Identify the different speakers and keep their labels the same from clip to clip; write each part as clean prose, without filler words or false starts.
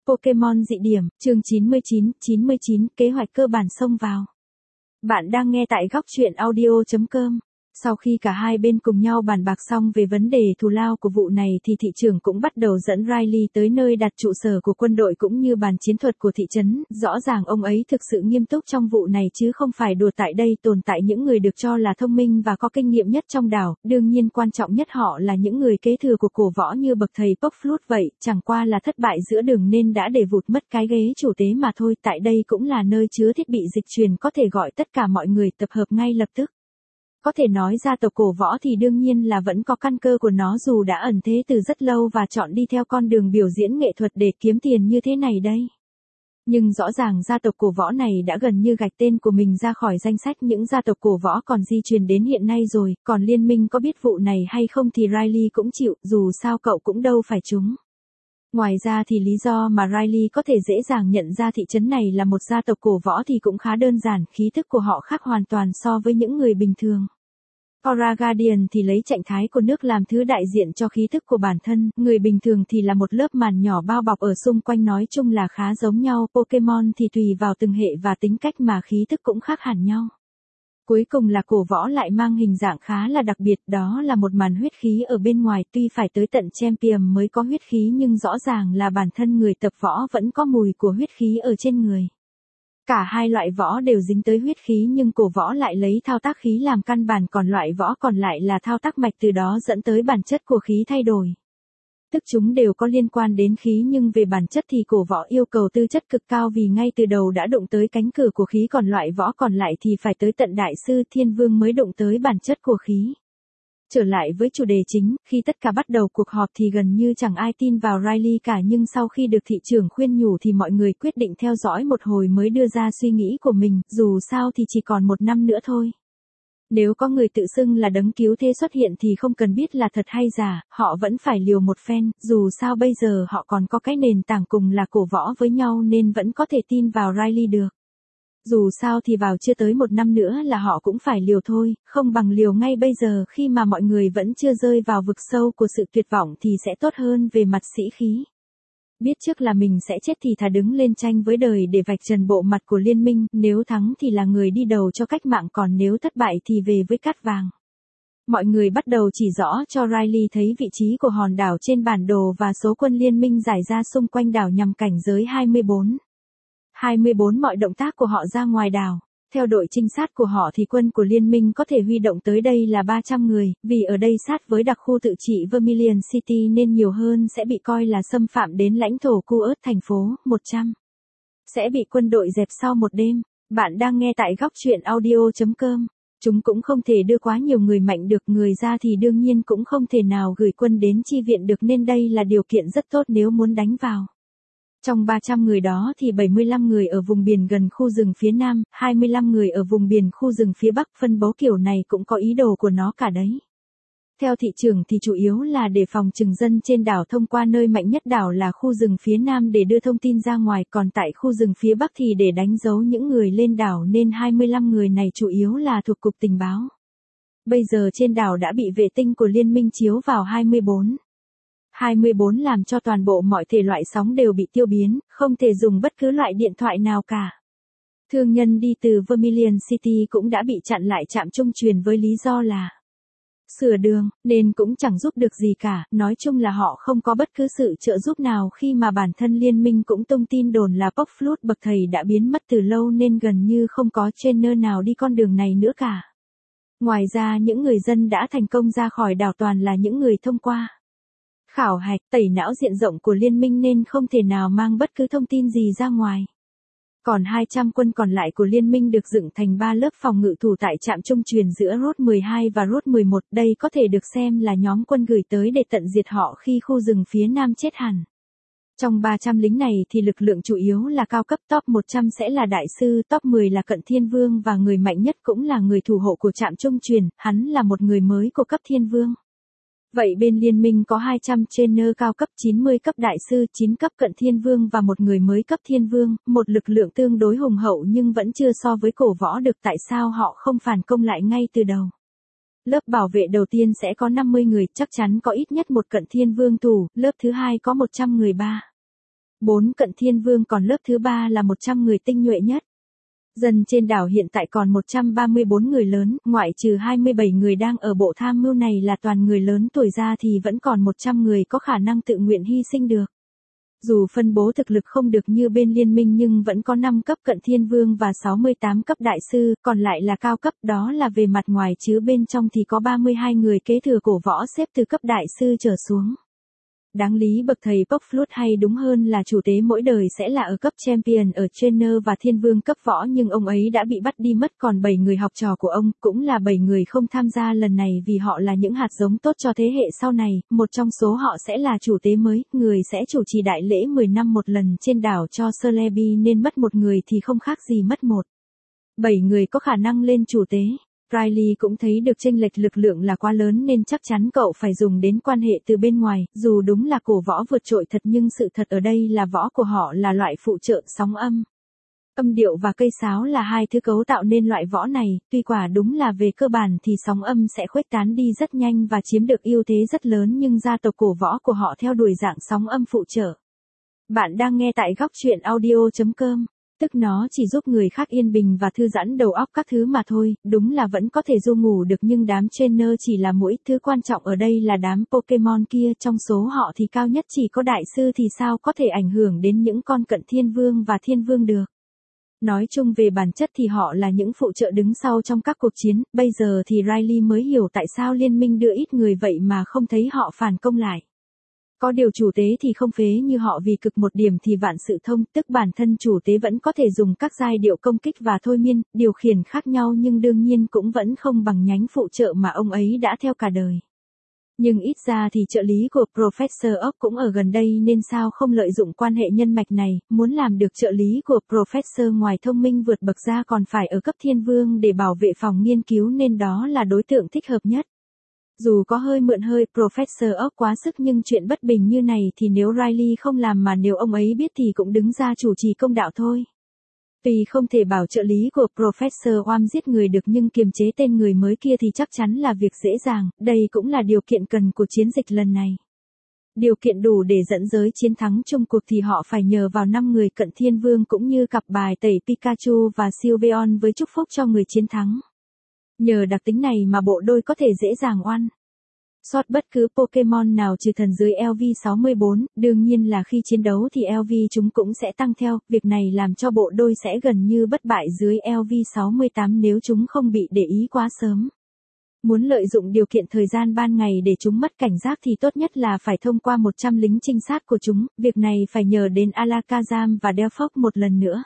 Speaker 1: Pokémon dị điểm, chương 99, kế hoạch cơ bản xông vào. Bạn đang nghe tại góc truyện audio.com. Sau khi cả hai bên cùng nhau bàn bạc xong về vấn đề thù lao của vụ này thì thị trưởng cũng bắt đầu dẫn Riley tới nơi đặt trụ sở của quân đội cũng như bàn chiến thuật của thị trấn. Rõ ràng ông ấy thực sự nghiêm túc trong vụ này chứ không phải đùa. Tại đây tồn tại những người được cho là thông minh và có kinh nghiệm nhất trong đảo, đương nhiên quan trọng nhất họ là những người kế thừa của cổ võ như bậc thầy Pokeflute vậy, chẳng qua là thất bại giữa đường nên đã để vụt mất cái ghế chủ tế mà thôi. Tại đây cũng là nơi chứa thiết bị dịch truyền có thể gọi tất cả mọi người tập hợp ngay lập tức. Có thể nói gia tộc cổ võ thì đương nhiên là vẫn có căn cơ của nó dù đã ẩn thế từ rất lâu và chọn đi theo con đường biểu diễn nghệ thuật để kiếm tiền như thế này đây. Nhưng rõ ràng gia tộc cổ võ này đã gần như gạch tên của mình ra khỏi danh sách những gia tộc cổ võ còn di truyền đến hiện nay rồi, còn liên minh có biết vụ này hay không thì Riley cũng chịu, dù sao cậu cũng đâu phải chúng. Ngoài ra thì lý do mà Riley có thể dễ dàng nhận ra thị trấn này là một gia tộc cổ võ thì cũng khá đơn giản, khí thức của họ khác hoàn toàn so với những người bình thường. Aura Guardian thì lấy trạng thái của nước làm thứ đại diện cho khí thức của bản thân, người bình thường thì là một lớp màn nhỏ bao bọc ở xung quanh, nói chung là khá giống nhau. Pokemon thì tùy vào từng hệ và tính cách mà khí thức cũng khác hẳn nhau. Cuối cùng là cổ võ lại mang hình dạng khá là đặc biệt, đó là một màn huyết khí ở bên ngoài, tuy phải tới tận Champion mới có huyết khí nhưng rõ ràng là bản thân người tập võ vẫn có mùi của huyết khí ở trên người. Cả hai loại võ đều dính tới huyết khí nhưng cổ võ lại lấy thao tác khí làm căn bản, còn loại võ còn lại là thao tác mạch, từ đó dẫn tới bản chất của khí thay đổi. Tức chúng đều có liên quan đến khí nhưng về bản chất thì cổ võ yêu cầu tư chất cực cao vì ngay từ đầu đã đụng tới cánh cửa của khí, còn loại võ còn lại thì phải tới tận đại sư thiên vương mới đụng tới bản chất của khí. Trở lại với chủ đề chính, khi tất cả bắt đầu cuộc họp thì gần như chẳng ai tin vào Riley cả, nhưng sau khi được thị trưởng khuyên nhủ thì mọi người quyết định theo dõi một hồi mới đưa ra suy nghĩ của mình, dù sao thì chỉ còn 1 năm nữa thôi. Nếu có người tự xưng là đấng cứu thế xuất hiện thì không cần biết là thật hay giả, họ vẫn phải liều một phen, dù sao bây giờ họ còn có cái nền tảng cùng là cổ võ với nhau nên vẫn có thể tin vào Riley được. Dù sao thì vào chưa tới 1 năm nữa là họ cũng phải liều thôi, không bằng liều ngay bây giờ khi mà mọi người vẫn chưa rơi vào vực sâu của sự tuyệt vọng thì sẽ tốt hơn về mặt sĩ khí. Biết trước là mình sẽ chết thì thà đứng lên tranh với đời để vạch trần bộ mặt của liên minh, nếu thắng thì là người đi đầu cho cách mạng, còn nếu thất bại thì về với cát vàng. Mọi người bắt đầu chỉ rõ cho Riley thấy vị trí của hòn đảo trên bản đồ và số quân liên minh rải ra xung quanh đảo nhằm cảnh giới 24. Mọi động tác của họ ra ngoài đảo. Theo đội trinh sát của họ thì quân của liên minh có thể huy động tới đây là 300 người, vì ở đây sát với đặc khu tự trị Vermilion City nên nhiều hơn sẽ bị coi là xâm phạm đến lãnh thổ Kuwait. Thành phố 100 sẽ bị quân đội dẹp sau một đêm. Bạn đang nghe tại góc truyện audio.com. Chúng cũng không thể đưa quá nhiều người mạnh được, người ra thì đương nhiên cũng không thể nào gửi quân đến chi viện được, nên đây là điều kiện rất tốt nếu muốn đánh vào. Trong 300 người đó thì 75 người ở vùng biển gần khu rừng phía Nam, 25 người ở vùng biển khu rừng phía Bắc, phân bố kiểu này cũng có ý đồ của nó cả đấy. Theo thị trưởng thì chủ yếu là để phòng trừng dân trên đảo thông qua nơi mạnh nhất đảo là khu rừng phía Nam để đưa thông tin ra ngoài, còn tại khu rừng phía Bắc thì để đánh dấu những người lên đảo, nên 25 người này chủ yếu là thuộc cục tình báo. Bây giờ trên đảo đã bị vệ tinh của liên minh chiếu vào 24 làm cho toàn bộ mọi thể loại sóng đều bị tiêu biến, không thể dùng bất cứ loại điện thoại nào cả. Thương nhân đi từ Vermilion City cũng đã bị chặn lại trạm trung truyền với lý do là sửa đường, nên cũng chẳng giúp được gì cả, nói chung là họ không có bất cứ sự trợ giúp nào khi mà bản thân liên minh cũng tung tin đồn là Pokeflute bậc thầy đã biến mất từ lâu nên gần như không có trainer nào đi con đường này nữa cả. Ngoài ra những người dân đã thành công ra khỏi đảo toàn là những người thông qua khảo hạch, tẩy não diện rộng của liên minh nên không thể nào mang bất cứ thông tin gì ra ngoài. Còn 200 quân còn lại của liên minh được dựng thành 3 lớp phòng ngự thủ tại trạm trung truyền giữa Route 12 và Route 11, đây có thể được xem là nhóm quân gửi tới để tận diệt họ khi khu rừng phía Nam chết hẳn. Trong 300 lính này thì lực lượng chủ yếu là cao cấp, top 100 sẽ là đại sư, top 10 là cận thiên vương và người mạnh nhất cũng là người thủ hộ của trạm trung truyền, hắn là một người mới của cấp thiên vương. Vậy bên liên minh có 200 trainer cao cấp, 90 cấp đại sư, 9 cấp cận thiên vương và một người mới cấp thiên vương, một lực lượng tương đối hùng hậu nhưng vẫn chưa so với cổ võ được. Tại sao họ không phản công lại ngay từ đầu? Lớp bảo vệ đầu tiên sẽ có 50 người, chắc chắn có ít nhất một cận thiên vương thủ, lớp thứ hai có 100 người. 4 cận thiên vương còn lớp thứ 3 là 100 người tinh nhuệ nhất. Dân trên đảo hiện tại còn 134 người lớn, ngoại trừ 27 người đang ở bộ tham mưu này là toàn người lớn tuổi ra thì vẫn còn 100 người có khả năng tự nguyện hy sinh được. Dù phân bố thực lực không được như bên liên minh nhưng vẫn có 5 cấp cận thiên vương và 68 cấp đại sư, còn lại là cao cấp, đó là về mặt ngoài chứ bên trong thì có 32 người kế thừa cổ võ xếp từ cấp đại sư trở xuống. Đáng lý bậc thầy Pokflut hay đúng hơn là chủ tế mỗi đời sẽ là ở cấp champion ở trainer và thiên vương cấp võ nhưng ông ấy đã bị bắt đi mất, còn 7 người học trò của ông cũng là 7 người không tham gia lần này vì họ là những hạt giống tốt cho thế hệ sau này, một trong số họ sẽ là chủ tế mới, người sẽ chủ trì đại lễ 10 năm một lần trên đảo cho Celebi nên mất một người thì không khác gì mất một. 7 người có khả năng lên chủ tế. Riley cũng thấy được chênh lệch lực lượng là quá lớn nên chắc chắn cậu phải dùng đến quan hệ từ bên ngoài, dù đúng là cổ võ vượt trội thật nhưng sự thật ở đây là võ của họ là loại phụ trợ sóng âm. Âm điệu và cây sáo là hai thứ cấu tạo nên loại võ này, tuy quả đúng là về cơ bản thì sóng âm sẽ khuếch tán đi rất nhanh và chiếm được ưu thế rất lớn nhưng gia tộc cổ võ của họ theo đuổi dạng sóng âm phụ trợ. Bạn đang nghe tại góc truyện audio.com. Tức nó chỉ giúp người khác yên bình và thư giãn đầu óc các thứ mà thôi, đúng là vẫn có thể du ngủ được nhưng đám trainer chỉ là mũi, thứ quan trọng ở đây là đám Pokemon kia, trong số họ thì cao nhất chỉ có đại sư thì sao có thể ảnh hưởng đến những con cận thiên vương và thiên vương được. Nói chung về bản chất thì họ là những phụ trợ đứng sau trong các cuộc chiến, bây giờ thì Riley mới hiểu tại sao liên minh đưa ít người vậy mà không thấy họ phản công lại. Có điều chủ tế thì không phế như họ vì cực một điểm thì vạn sự thông, tức bản thân chủ tế vẫn có thể dùng các giai điệu công kích và thôi miên, điều khiển khác nhau nhưng đương nhiên cũng vẫn không bằng nhánh phụ trợ mà ông ấy đã theo cả đời. Nhưng ít ra thì trợ lý của Professor Oak cũng ở gần đây nên sao không lợi dụng quan hệ nhân mạch này, muốn làm được trợ lý của Professor ngoài thông minh vượt bậc ra còn phải ở cấp thiên vương để bảo vệ phòng nghiên cứu nên đó là đối tượng thích hợp nhất. Dù có hơi mượn hơi Professor Oak quá sức nhưng chuyện bất bình như này thì nếu Riley không làm mà nếu ông ấy biết thì cũng đứng ra chủ trì công đạo thôi. Tuy không thể bảo trợ lý của Professor Oam giết người được nhưng kiềm chế tên người mới kia thì chắc chắn là việc dễ dàng, đây cũng là điều kiện cần của chiến dịch lần này. Điều kiện đủ để dẫn giới chiến thắng chung cuộc thì họ phải nhờ vào 5 người cận thiên vương cũng như cặp bài tẩy Pikachu và Sylveon với chúc phúc cho người chiến thắng. Nhờ đặc tính này mà bộ đôi có thể dễ dàng oan sót bất cứ Pokemon nào trừ thần dưới LV64, đương nhiên là khi chiến đấu thì LV chúng cũng sẽ tăng theo, việc này làm cho bộ đôi sẽ gần như bất bại dưới LV68 nếu chúng không bị để ý quá sớm. Muốn lợi dụng điều kiện thời gian ban ngày để chúng mất cảnh giác thì tốt nhất là phải thông qua 100 lính trinh sát của chúng, việc này phải nhờ đến Alakazam và Delphox một lần nữa.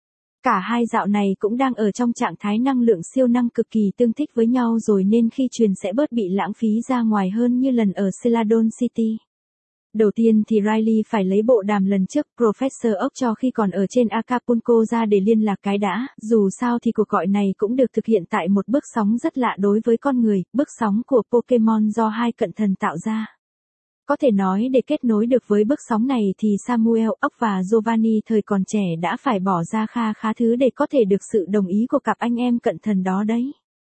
Speaker 1: Cả hai dạo này cũng đang ở trong trạng thái năng lượng siêu năng cực kỳ tương thích với nhau rồi nên khi truyền sẽ bớt bị lãng phí ra ngoài hơn như lần ở Celadon City. Đầu tiên thì Riley phải lấy bộ đàm lần trước Professor Oak cho khi còn ở trên Acapulco ra để liên lạc cái đã, dù sao thì cuộc gọi này cũng được thực hiện tại một bước sóng rất lạ đối với con người, bước sóng của Pokemon do hai cận thần tạo ra. Có thể nói để kết nối được với bước sóng này thì Samuel, Oak và Giovanni thời còn trẻ đã phải bỏ ra kha khá thứ để có thể được sự đồng ý của cặp anh em cận thần đó đấy.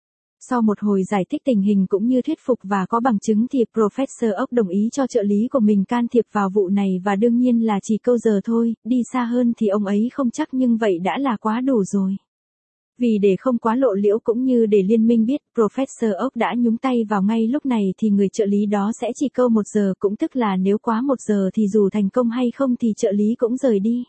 Speaker 1: Sau một hồi giải thích tình hình cũng như thuyết phục và có bằng chứng thì Professor Oak đồng ý cho trợ lý của mình can thiệp vào vụ này và đương nhiên là chỉ câu giờ thôi, đi xa hơn thì ông ấy không chắc nhưng vậy đã là quá đủ rồi. Vì để không quá lộ liễu cũng như để liên minh biết Professor Oak đã nhúng tay vào ngay lúc này thì người trợ lý đó sẽ chỉ câu 1 giờ cũng tức là nếu quá 1 giờ thì dù thành công hay không thì trợ lý cũng rời đi.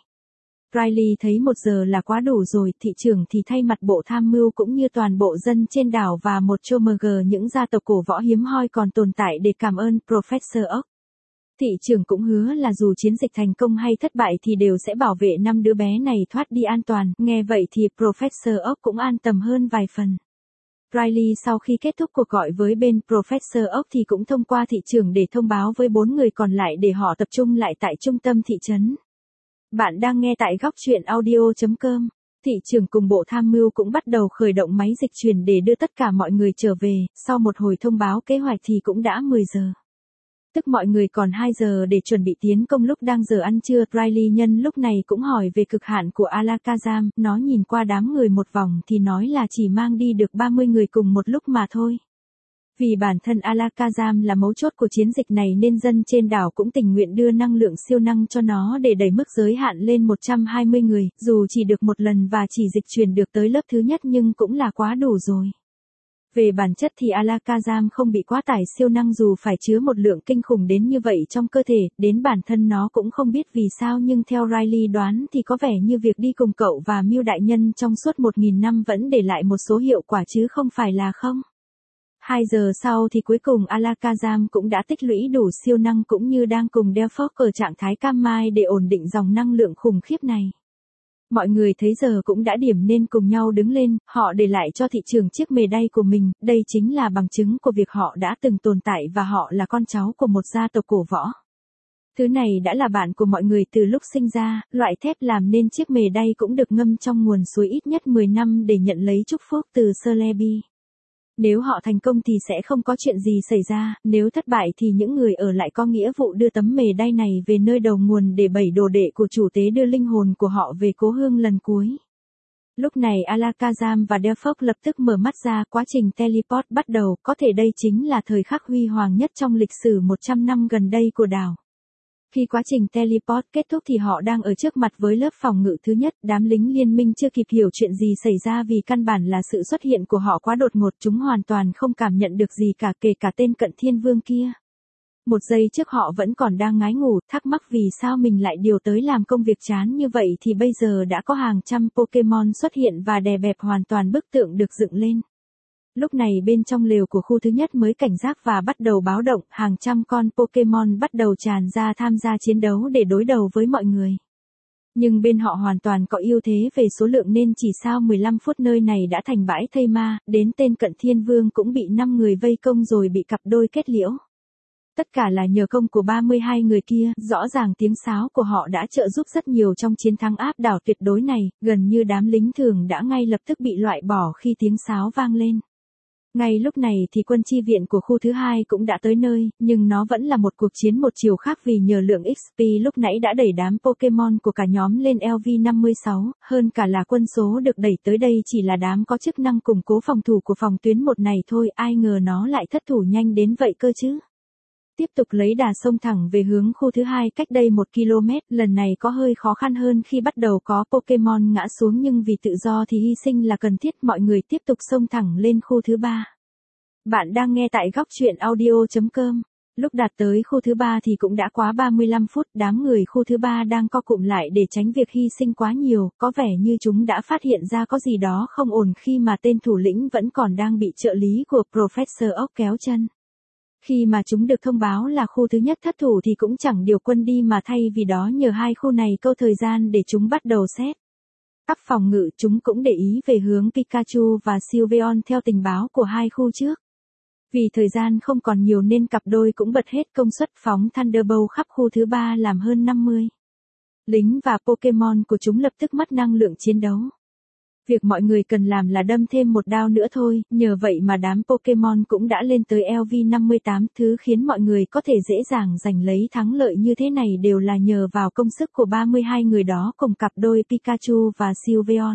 Speaker 1: Riley thấy 1 giờ là quá đủ rồi, thị trưởng thì thay mặt bộ tham mưu cũng như toàn bộ dân trên đảo và một chomg những gia tộc cổ võ hiếm hoi còn tồn tại để cảm ơn Professor Oak. Thị trưởng cũng hứa là dù chiến dịch thành công hay thất bại thì đều sẽ bảo vệ 5 đứa bé này thoát đi an toàn, nghe vậy thì Professor Oak cũng an tâm hơn vài phần. Riley sau khi kết thúc cuộc gọi với bên Professor Oak thì cũng thông qua thị trưởng để thông báo với 4 người còn lại để họ tập trung lại tại trung tâm thị trấn. Bạn đang nghe tại góc truyện audio.com. Thị trưởng cùng bộ tham mưu cũng bắt đầu khởi động máy dịch truyền để đưa tất cả mọi người trở về, sau một hồi thông báo kế hoạch thì cũng đã 10 giờ. Tức mọi người còn 2 giờ để chuẩn bị tiến công lúc đang giờ ăn trưa, Riley nhân lúc này cũng hỏi về cực hạn của Alakazam, nó nhìn qua đám người một vòng thì nói là chỉ mang đi được 30 người cùng một lúc mà thôi. Vì bản thân Alakazam là mấu chốt của chiến dịch này nên dân trên đảo cũng tình nguyện đưa năng lượng siêu năng cho nó để đẩy mức giới hạn lên 120 người, dù chỉ được một lần và chỉ dịch chuyển được tới lớp thứ nhất nhưng cũng là quá đủ rồi. Về bản chất thì Alakazam không bị quá tải siêu năng dù phải chứa một lượng kinh khủng đến như vậy trong cơ thể, đến bản thân nó cũng không biết vì sao nhưng theo Riley đoán thì có vẻ như việc đi cùng cậu và Miêu đại nhân trong suốt 1.000 năm vẫn để lại một số hiệu quả chứ không phải là không. 2 giờ sau thì cuối cùng Alakazam cũng đã tích lũy đủ siêu năng cũng như đang cùng Delphos ở trạng thái cam mai để ổn định dòng năng lượng khủng khiếp này. Mọi người thấy giờ cũng đã điểm nên cùng nhau đứng lên, họ để lại cho thị trường chiếc mề đay của mình, đây chính là bằng chứng của việc họ đã từng tồn tại và họ là con cháu của một gia tộc cổ võ. Thứ này đã là bạn của mọi người từ lúc sinh ra, loại thép làm nên chiếc mề đay cũng được ngâm trong nguồn suối ít nhất 10 năm để nhận lấy chúc phúc từ Celebi. Nếu họ thành công thì sẽ không có chuyện gì xảy ra, nếu thất bại thì những người ở lại có nghĩa vụ đưa tấm mề đay này về nơi đầu nguồn để 7 đồ đệ của chủ tế đưa linh hồn của họ về cố hương lần cuối. Lúc này Alakazam và Delphos lập tức mở mắt ra, quá trình teleport bắt đầu, có thể đây chính là thời khắc huy hoàng nhất trong lịch sử 100 năm gần đây của đảo. Khi quá trình teleport kết thúc thì họ đang ở trước mặt với lớp phòng ngự thứ nhất, đám lính liên minh chưa kịp hiểu chuyện gì xảy ra vì căn bản là sự xuất hiện của họ quá đột ngột, chúng hoàn toàn không cảm nhận được gì cả, kể cả tên cận thiên vương kia. Một giây trước họ vẫn còn đang ngái ngủ, thắc mắc vì sao mình lại điều tới làm công việc chán như vậy thì bây giờ đã có hàng trăm Pokemon xuất hiện và đè bẹp hoàn toàn bức tượng được dựng lên. Lúc này bên trong lều của khu thứ nhất mới cảnh giác và bắt đầu báo động, hàng trăm con Pokemon bắt đầu tràn ra tham gia chiến đấu để đối đầu với mọi người. Nhưng bên họ hoàn toàn có ưu thế về số lượng nên chỉ sau 15 phút nơi này đã thành bãi thây ma, đến tên cận thiên vương cũng bị 5 người vây công rồi bị cặp đôi kết liễu. Tất cả là nhờ công của 32 người kia, rõ ràng tiếng sáo của họ đã trợ giúp rất nhiều trong chiến thắng áp đảo tuyệt đối này, gần như đám lính thường đã ngay lập tức bị loại bỏ khi tiếng sáo vang lên. Ngay lúc này thì quân chi viện của khu thứ hai cũng đã tới nơi, nhưng nó vẫn là một cuộc chiến một chiều khác vì nhờ lượng XP lúc nãy đã đẩy đám Pokemon của cả nhóm lên LV56, hơn cả là quân số được đẩy tới đây chỉ là đám có chức năng củng cố phòng thủ của phòng tuyến một này thôi, ai ngờ nó lại thất thủ nhanh đến vậy cơ chứ. Tiếp tục lấy đà xông thẳng về hướng khu thứ hai cách đây 1 km, lần này có hơi khó khăn hơn khi bắt đầu có Pokemon ngã xuống nhưng vì tự do thì hy sinh là cần thiết, mọi người tiếp tục xông thẳng lên khu thứ ba. Bạn đang nghe tại góc truyện audio.com. Lúc đạt tới khu thứ ba thì cũng đã quá 35 phút, đám người khu thứ ba đang co cụm lại để tránh việc hy sinh quá nhiều, có vẻ như chúng đã phát hiện ra có gì đó không ổn khi mà tên thủ lĩnh vẫn còn đang bị trợ lý của Professor Oak kéo chân. Khi mà chúng được thông báo là khu thứ nhất thất thủ thì cũng chẳng điều quân đi mà thay vì đó nhờ hai khu này câu thời gian để chúng bắt đầu xét. Ắp phòng ngự chúng cũng để ý về hướng Pikachu và Sylveon theo tình báo của hai khu trước. Vì thời gian không còn nhiều nên cặp đôi cũng bật hết công suất phóng Thunderbolt khắp khu thứ ba làm hơn 50. Lính và Pokemon của chúng lập tức mất năng lượng chiến đấu. Việc mọi người cần làm là đâm thêm một đao nữa thôi, nhờ vậy mà đám Pokemon cũng đã lên tới LV58, thứ khiến mọi người có thể dễ dàng giành lấy thắng lợi như thế này đều là nhờ vào công sức của 32 người đó cùng cặp đôi Pikachu và Sylveon.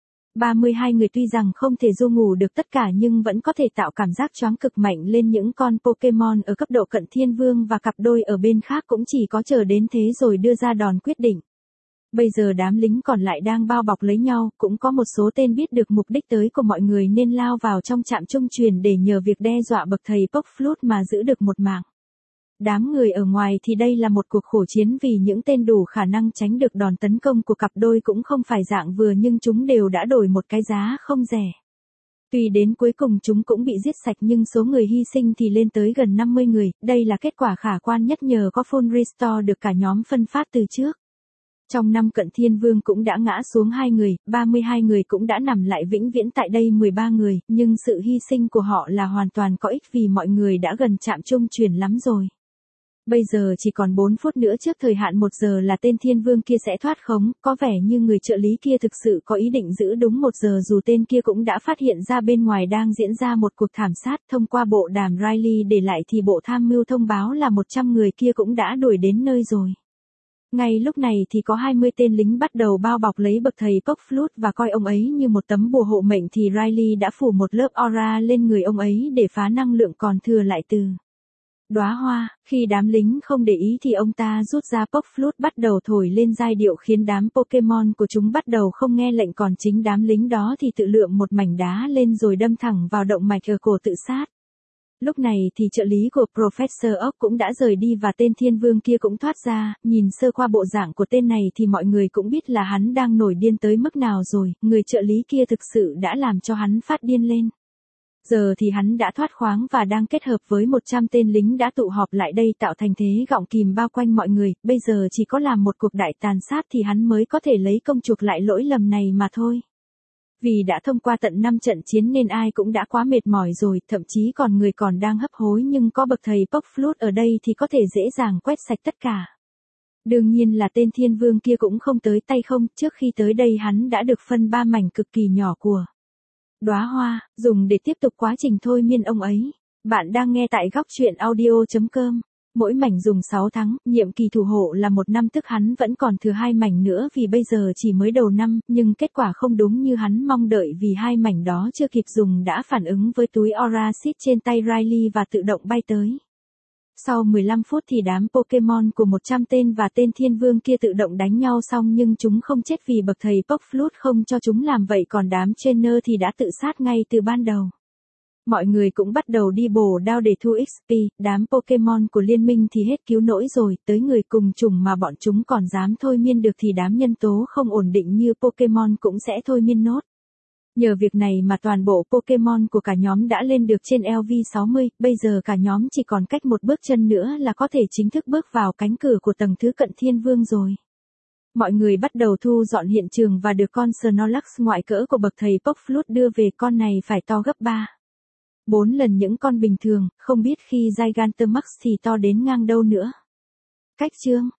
Speaker 1: 32 người tuy rằng không thể du ngủ được tất cả nhưng vẫn có thể tạo cảm giác choáng cực mạnh lên những con Pokemon ở cấp độ cận thiên vương và cặp đôi ở bên khác cũng chỉ có chờ đến thế rồi đưa ra đòn quyết định. Bây giờ đám lính còn lại đang bao bọc lấy nhau, cũng có một số tên biết được mục đích tới của mọi người nên lao vào trong trạm trung truyền để nhờ việc đe dọa bậc thầy Pokeflute mà giữ được một mạng. Đám người ở ngoài thì đây là một cuộc khổ chiến vì những tên đủ khả năng tránh được đòn tấn công của cặp đôi cũng không phải dạng vừa nhưng chúng đều đã đổi một cái giá không rẻ. Tuy đến cuối cùng chúng cũng bị giết sạch nhưng số người hy sinh thì lên tới gần 50 người, đây là kết quả khả quan nhất nhờ có full restore được cả nhóm phân phát từ trước. Trong năm cận thiên vương cũng đã ngã xuống 2 người, 32 người cũng đã nằm lại vĩnh viễn tại đây 13 người, nhưng sự hy sinh của họ là hoàn toàn có ích vì mọi người đã gần chạm trung chuyển lắm rồi. Bây giờ chỉ còn 4 phút nữa trước thời hạn 1 giờ là tên thiên vương kia sẽ thoát khống, có vẻ như người trợ lý kia thực sự có ý định giữ đúng 1 giờ dù tên kia cũng đã phát hiện ra bên ngoài đang diễn ra một cuộc thảm sát, thông qua bộ đàm Riley để lại thì bộ tham mưu thông báo là 100 người kia cũng đã đuổi đến nơi rồi. Ngay lúc này thì có 20 tên lính bắt đầu bao bọc lấy bậc thầy Puckflut và coi ông ấy như một tấm bùa hộ mệnh thì Riley đã phủ một lớp aura lên người ông ấy để phá năng lượng còn thừa lại từ đóa hoa. Khi đám lính không để ý thì ông ta rút ra Puckflut bắt đầu thổi lên giai điệu khiến đám Pokemon của chúng bắt đầu không nghe lệnh, còn chính đám lính đó thì tự lượm một mảnh đá lên rồi đâm thẳng vào động mạch ở cổ tự sát. Lúc này thì trợ lý của Professor Oak cũng đã rời đi và tên thiên vương kia cũng thoát ra, nhìn sơ qua bộ dạng của tên này thì mọi người cũng biết là hắn đang nổi điên tới mức nào rồi, người trợ lý kia thực sự đã làm cho hắn phát điên lên. Giờ thì hắn đã thoát khoáng và đang kết hợp với 100 tên lính đã tụ họp lại đây tạo thành thế gọng kìm bao quanh mọi người, bây giờ chỉ có làm một cuộc đại tàn sát thì hắn mới có thể lấy công chuộc lại lỗi lầm này mà thôi. Vì đã thông qua tận 5 trận chiến nên ai cũng đã quá mệt mỏi rồi, thậm chí còn người còn đang hấp hối, nhưng có bậc thầy Puckflut ở đây thì có thể dễ dàng quét sạch tất cả. Đương nhiên là tên thiên vương kia cũng không tới tay không, trước khi tới đây hắn đã được phân 3 mảnh cực kỳ nhỏ của đóa hoa, dùng để tiếp tục quá trình thôi miên ông ấy. Bạn đang nghe tại góc truyện audio.com. Mỗi mảnh dùng 6 tháng, nhiệm kỳ thủ hộ là 1 năm, tức hắn vẫn còn thừa 2 mảnh nữa vì bây giờ chỉ mới đầu năm, nhưng kết quả không đúng như hắn mong đợi vì 2 mảnh đó chưa kịp dùng đã phản ứng với túi Aura Seed trên tay Riley và tự động bay tới. Sau 15 phút thì đám Pokemon của 100 tên và tên thiên vương kia tự động đánh nhau xong nhưng chúng không chết vì bậc thầy Puckflut không cho chúng làm vậy, còn đám trainer thì đã tự sát ngay từ ban đầu. Mọi người cũng bắt đầu đi bổ đao để thu XP, đám Pokemon của liên minh thì hết cứu nỗi rồi, tới người cùng chủng mà bọn chúng còn dám thôi miên được thì đám nhân tố không ổn định như Pokemon cũng sẽ thôi miên nốt. Nhờ việc này mà toàn bộ Pokemon của cả nhóm đã lên được trên LV60, bây giờ cả nhóm chỉ còn cách một bước chân nữa là có thể chính thức bước vào cánh cửa của tầng thứ cận thiên vương rồi. Mọi người bắt đầu thu dọn hiện trường và được con Snorlax ngoại cỡ của bậc thầy Puckflut đưa về, con này phải to gấp 4 lần những con bình thường, không biết khi Gigantamax thì to đến ngang đâu nữa. Cách chương